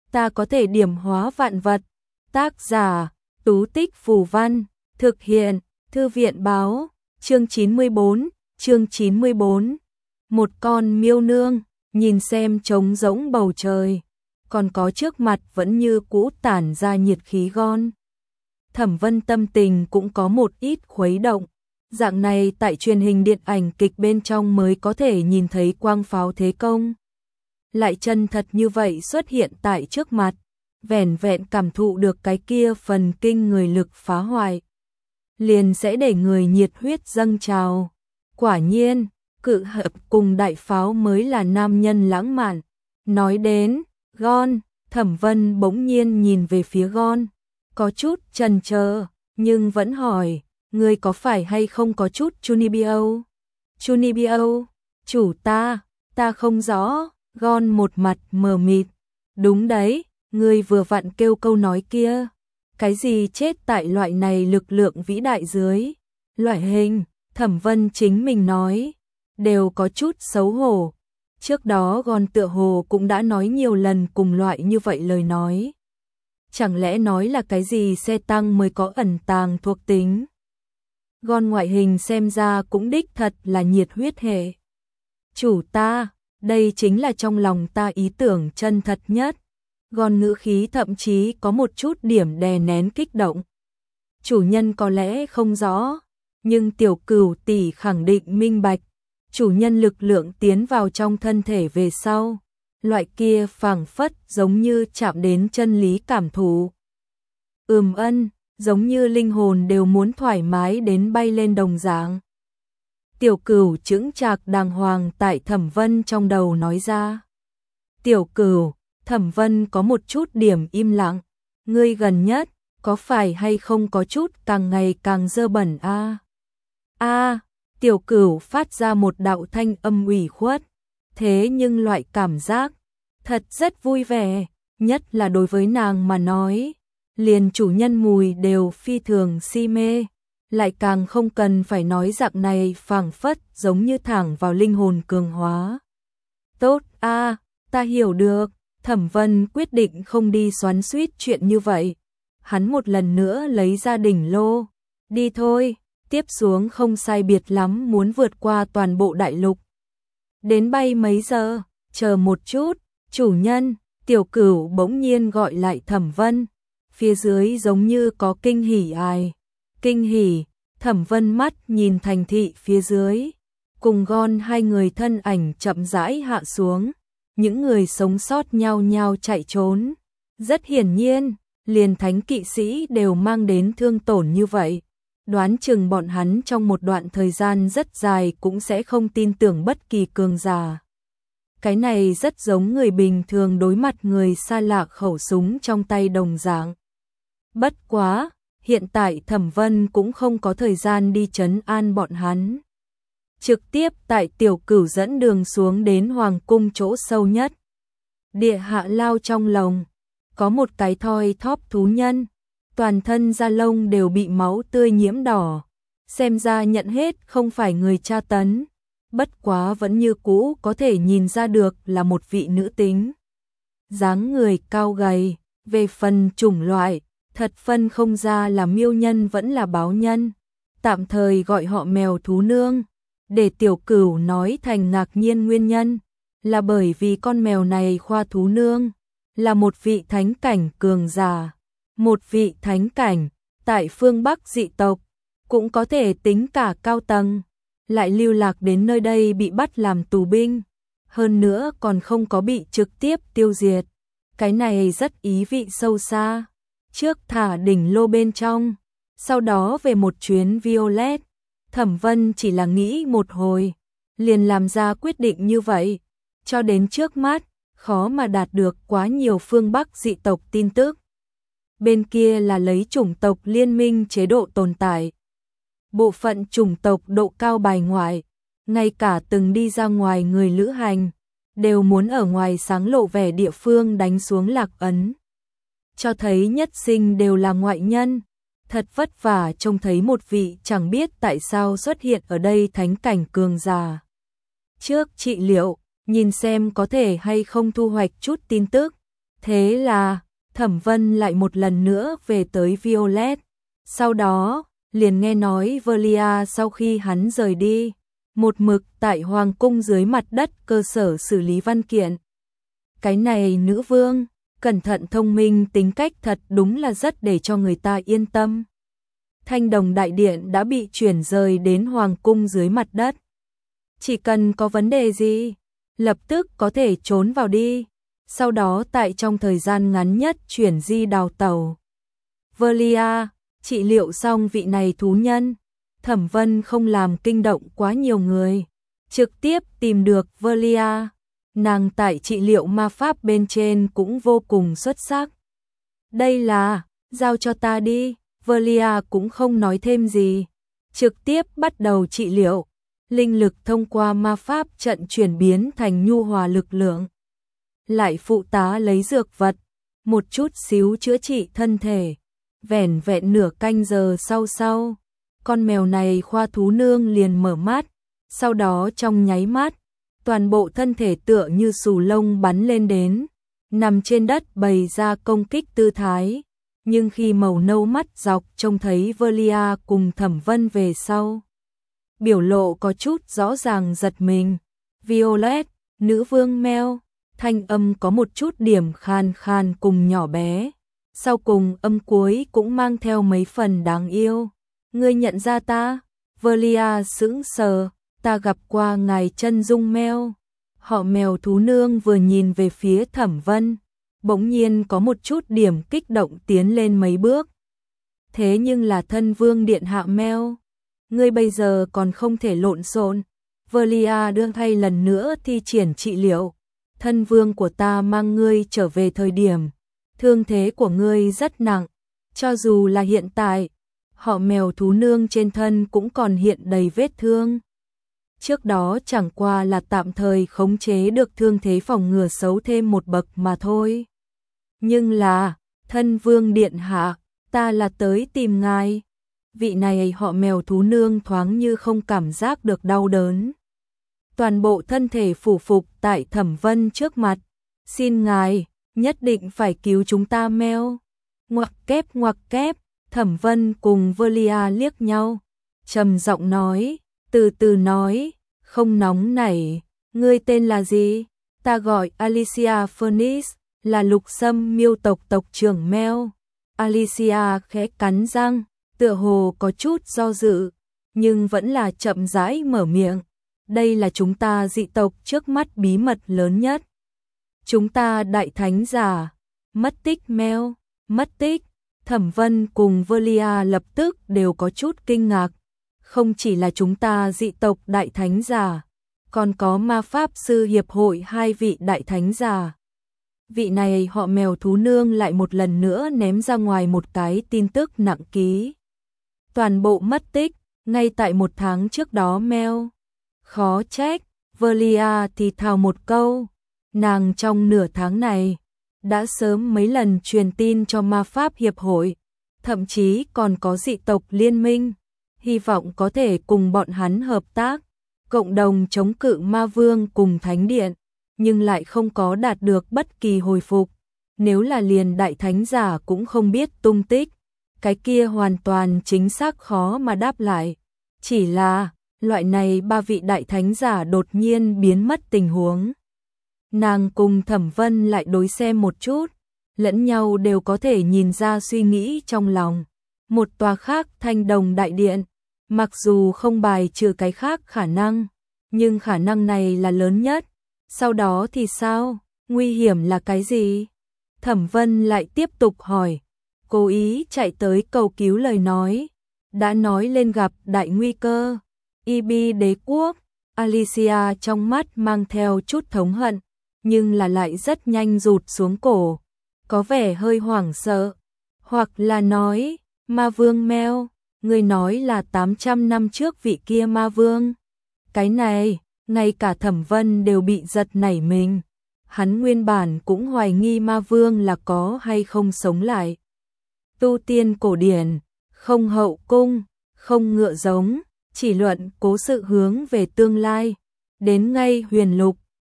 ta có thể điểm hóa vạn vật. Tác giả, Tú Tích Phù Văn, thực hiện, Thư viện Báo, chương 94. Một con miêu nương, nhìn xem trống rỗng bầu trời, còn có trước mặt vẫn như cũ tản ra nhiệt khí gon. Thẩm Vân tâm tình cũng có một ít khuấy động, dạng này tại truyền hình điện ảnh kịch bên trong mới có thể nhìn thấy quang pháo thế công. Lại chân thật như vậy xuất hiện tại trước mặt, vẻn vẹn cảm thụ được cái kia phần kinh người lực phá hoại, liền sẽ để người nhiệt huyết dâng trào. Quả nhiên, cự hợp cùng đại pháo mới là nam nhân lãng mạn. Nói đến Gon, Thẩm Vân bỗng nhiên nhìn về phía Gon, có chút chần chờ, nhưng vẫn hỏi, ngươi có phải hay không có chút Chunibyo? Chunibyo? Chủ ta không rõ. Gon một mặt mờ mịt. Đúng đấy, ngươi vừa vặn kêu câu nói kia. Cái gì chết tại loại này lực lượng vĩ đại dưới loại hình, Thẩm Vân chính mình nói, đều có chút xấu hổ. Trước đó Gon tựa hồ cũng đã nói nhiều lần cùng loại như vậy lời nói. Chẳng lẽ nói là cái gì xe tăng mới có ẩn tàng thuộc tính? Gon ngoại hình xem ra cũng đích thật là nhiệt huyết hệ. Chủ ta, đây chính là trong lòng ta ý tưởng chân thật nhất. Gon ngữ khí thậm chí có một chút điểm đè nén kích động. Chủ nhân có lẽ không rõ, nhưng tiểu cửu tỷ khẳng định minh bạch. Chủ nhân lực lượng tiến vào trong thân thể về sau, loại kia phảng phất giống như chạm đến chân lý cảm thụ. Giống như linh hồn đều muốn thoải mái đến bay lên đồng dạng. Tiểu cửu chững chạc đàng hoàng tại Thẩm Vân trong đầu nói ra. Tiểu cửu, Thẩm Vân có một chút điểm im lặng. Ngươi gần nhất, có phải hay không có chút càng ngày càng dơ bẩn a? Tiểu cửu phát ra một đạo thanh âm ủy khuất. Thế nhưng loại cảm giác thật rất vui vẻ, nhất là đối với nàng mà nói. Liền chủ nhân mùi đều phi thường si mê, lại càng không cần phải nói dạng này phảng phất giống như thẳng vào linh hồn cường hóa. Tốt ta hiểu được. Thẩm Vân quyết định không đi xoắn xuýt chuyện như vậy. Hắn một lần nữa lấy ra đỉnh lô. Đi thôi, tiếp xuống không sai biệt lắm muốn vượt qua toàn bộ đại lục. Đến bay mấy giờ? Chờ một chút, chủ nhân. Tiểu cửu bỗng nhiên gọi lại Thẩm Vân. Phía dưới giống như có kinh hỉ ai. Kinh hỉ, Thẩm Vân mắt nhìn thành thị phía dưới. Cùng Gon hai người thân ảnh chậm rãi hạ xuống. Những người sống sót nhao nhao chạy trốn. Rất hiển nhiên, liền thánh kỵ sĩ đều mang đến thương tổn như vậy. Đoán chừng bọn hắn trong một đoạn thời gian rất dài cũng sẽ không tin tưởng bất kỳ cường giả. Cái này rất giống người bình thường đối mặt người xa lạ khẩu súng trong tay đồng dạng. Bất quá, hiện tại Thẩm Vân cũng không có thời gian đi trấn an bọn hắn. Trực tiếp tại tiểu cửu dẫn đường xuống đến hoàng cung chỗ sâu nhất. Địa hạ lao trong lồng, có một cái thoi thóp thú nhân, toàn thân da lông đều bị máu tươi nhiễm đỏ, xem ra nhận hết không phải người tra tấn, bất quá vẫn như cũ có thể nhìn ra được là một vị nữ tính. Dáng người cao gầy, về phần chủng loại, thật phân không ra là miêu nhân vẫn là báo nhân, tạm thời gọi họ mèo thú nương. Để tiểu cửu nói thành ngạc nhiên nguyên nhân, là bởi vì con mèo này khoa thú nương, là một vị thánh cảnh cường giả. Một vị thánh cảnh, tại phương Bắc dị tộc, cũng có thể tính cả cao tầng, lại lưu lạc đến nơi đây bị bắt làm tù binh, hơn nữa còn không có bị trực tiếp tiêu diệt. Cái này rất ý vị sâu xa. Trước thả đỉnh lô bên trong, sau đó về một chuyến Violet. Thẩm Vân chỉ là nghĩ một hồi, liền làm ra quyết định như vậy. Cho đến trước mắt, khó mà đạt được quá nhiều phương Bắc dị tộc tin tức. Bên kia là lấy chủng tộc liên minh chế độ tồn tại. Bộ phận chủng tộc độ cao bài ngoại, ngay cả từng đi ra ngoài người lữ hành, đều muốn ở ngoài sáng lộ vẻ địa phương đánh xuống lạc ấn. Cho thấy nhất sinh đều là ngoại nhân. Thật vất vả trông thấy một vị chẳng biết tại sao xuất hiện ở đây thánh cảnh cường giả. Trước trị liệu, nhìn xem có thể hay không thu hoạch chút tin tức. Thế là, Thẩm Vân lại một lần nữa về tới Violet. Sau đó, liền nghe nói Velia sau khi hắn rời đi, một mực tại Hoàng cung dưới mặt đất cơ sở xử lý văn kiện. Cái này nữ vương, cẩn thận thông minh tính cách thật đúng là rất để cho người ta yên tâm. Thanh Đồng Đại Điện đã bị chuyển rời đến Hoàng cung dưới mặt đất. Chỉ cần có vấn đề gì, lập tức có thể trốn vào đi, sau đó tại trong thời gian ngắn nhất chuyển di đào tẩu. Velia, trị liệu xong vị này thú nhân, Thẩm Vân không làm kinh động quá nhiều người, trực tiếp tìm được Velia. Nàng tại trị liệu ma pháp bên trên cũng vô cùng xuất sắc. Đây là, giao cho ta đi, Velia cũng không nói thêm gì, trực tiếp bắt đầu trị liệu. Linh lực thông qua ma pháp trận chuyển biến thành nhu hòa lực lượng. Lại phụ tá lấy dược vật, một chút xíu chữa trị thân thể. Vẻn vẹn nửa canh giờ sau, con mèo này khoa thú nương liền mở mắt, sau đó trong nháy mắt, toàn bộ thân thể tựa như xù lông bắn lên đến, nằm trên đất bày ra công kích tư thái. Nhưng khi màu nâu mắt dọc trông thấy Velia cùng Thẩm Vân về sau, biểu lộ có chút rõ ràng giật mình. Violet, nữ vương mèo, thanh âm có một chút điểm khan khan cùng nhỏ bé. Sau cùng âm cuối cũng mang theo mấy phần đáng yêu. Ngươi nhận ra ta? Velia sững sờ, ta gặp qua ngài chân dung mèo. Họ mèo thú nương vừa nhìn về phía Thẩm Vân, bỗng nhiên có một chút điểm kích động tiến lên mấy bước. Thế nhưng là thân vương điện hạ mèo, ngươi bây giờ còn không thể lộn xộn. Velia đưa thay lần nữa thi triển trị liệu. Thân vương của ta mang ngươi trở về thời điểm, thương thế của ngươi rất nặng, cho dù là hiện tại, họ mèo thú nương trên thân cũng còn hiện đầy vết thương. Trước đó chẳng qua là tạm thời khống chế được thương thế phòng ngừa xấu thêm một bậc mà thôi. Nhưng là, thân vương điện hạ, ta là tới tìm ngài. Vị này họ mèo thú nương thoáng như không cảm giác được đau đớn. Toàn bộ thân thể phủ phục tại Thẩm Vân trước mặt. Xin ngài, nhất định phải cứu chúng ta mèo. Ngoặc kép, Thẩm Vân cùng Velia liếc nhau. Trầm giọng nói, từ từ nói, không nóng nảy. Ngươi tên là gì? Ta gọi Alicia Furnace, là Lục Sâm Miêu tộc tộc trưởng mèo. Alicia khẽ cắn răng, tựa hồ có chút do dự, nhưng vẫn là chậm rãi mở miệng. Đây là chúng ta dị tộc trước mắt bí mật lớn nhất. Chúng ta đại thánh giả, mất tích mèo, mất tích. Thẩm Vân cùng Velia lập tức đều có chút kinh ngạc. Không chỉ là chúng ta dị tộc đại thánh giả, còn có ma pháp sư hiệp hội 2 vị đại thánh giả. Vị này họ mèo thú nương lại một lần nữa ném ra ngoài một cái tin tức nặng ký. Toàn bộ mất tích, ngay tại 1 tháng trước đó mèo. Khó trách, Velia thì thào một câu. Nàng trong nửa tháng này, đã sớm mấy lần truyền tin cho ma pháp hiệp hội, thậm chí còn có dị tộc liên minh, hy vọng có thể cùng bọn hắn hợp tác, cộng đồng chống cự ma vương cùng thánh điện, nhưng lại không có đạt được bất kỳ hồi phục. Nếu là liền đại thánh giả cũng không biết tung tích, cái kia hoàn toàn chính xác khó mà đáp lại. Chỉ là, loại này 3 vị đại thánh giả đột nhiên biến mất tình huống. Nàng cùng Thẩm Vân lại đối xem một chút, lẫn nhau đều có thể nhìn ra suy nghĩ trong lòng. Một tòa khác Thanh Đồng Đại Điện, mặc dù không bài trừ cái khác khả năng, nhưng khả năng này là lớn nhất. Sau đó thì sao? Nguy hiểm là cái gì? Thẩm Vân lại tiếp tục hỏi, cố ý chạy tới cầu cứu lời nói. Đã nói lên gặp đại nguy cơ. Ibi đế quốc, Alicia trong mắt mang theo chút thống hận, nhưng là lại rất nhanh rụt xuống cổ, có vẻ hơi hoảng sợ. Hoặc là nói, ma vương mèo, người nói là 800 năm trước vị kia ma vương. Cái này, ngay cả Thẩm Vân đều bị giật nảy mình. Hắn nguyên bản cũng hoài nghi ma vương là có hay không sống lại. Tu tiên cổ điển, không hậu cung, không ngựa giống, chỉ luận cố sự hướng về tương lai. Đến ngay huyền lục,